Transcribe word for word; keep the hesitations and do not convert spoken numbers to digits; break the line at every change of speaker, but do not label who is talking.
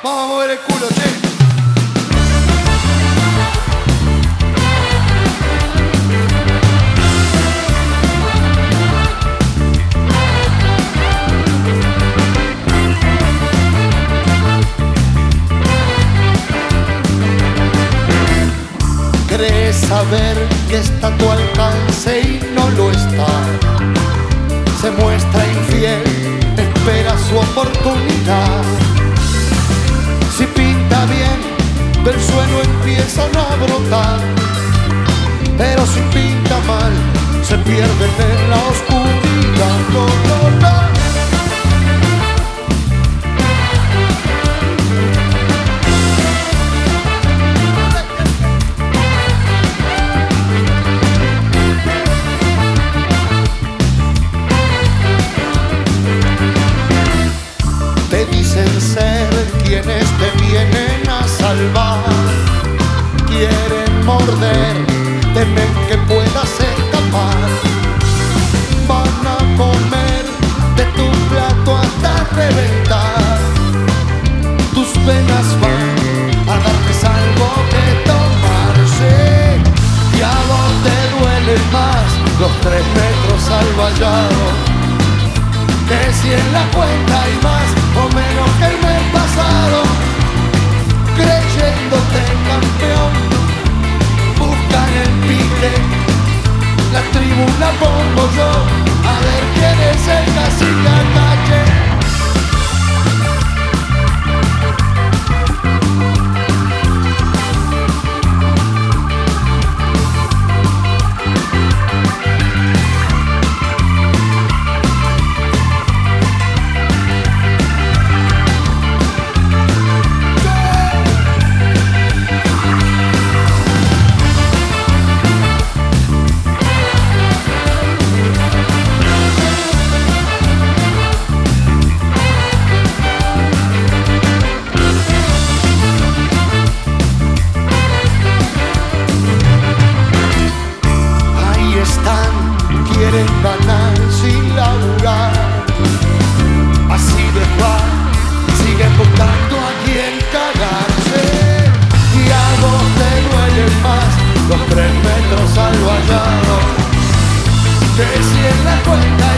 Vamos a mover el culo, che. Crees saber que está a tu alcance y no lo está. Se muestra infiel, espera su oportunidad. Si pinta bien, del suelo empiezan a brotar. Pero si pinta mal, se pierden en la oscuridad. No, no, no. Te dicen ser quienes te vienen a salvar. Quieren morder, temen que puedas escapar. Van a comer de tu plato hasta reventar. Tus penas van a darles algo que tomarse. Y a vos te duelen más los tres metros al vallado que si en la cuenta hay más o menos que el mes pasado. Creyéndote campeón, buscan el pique. La tribuna pongo yo, a ver quién es el cacique calle. Quieren ganar sin laburar, así de fácil, siguen buscando a quien cagarse. Y a vos te duelen más los tres metros al vallado que si en la cuenta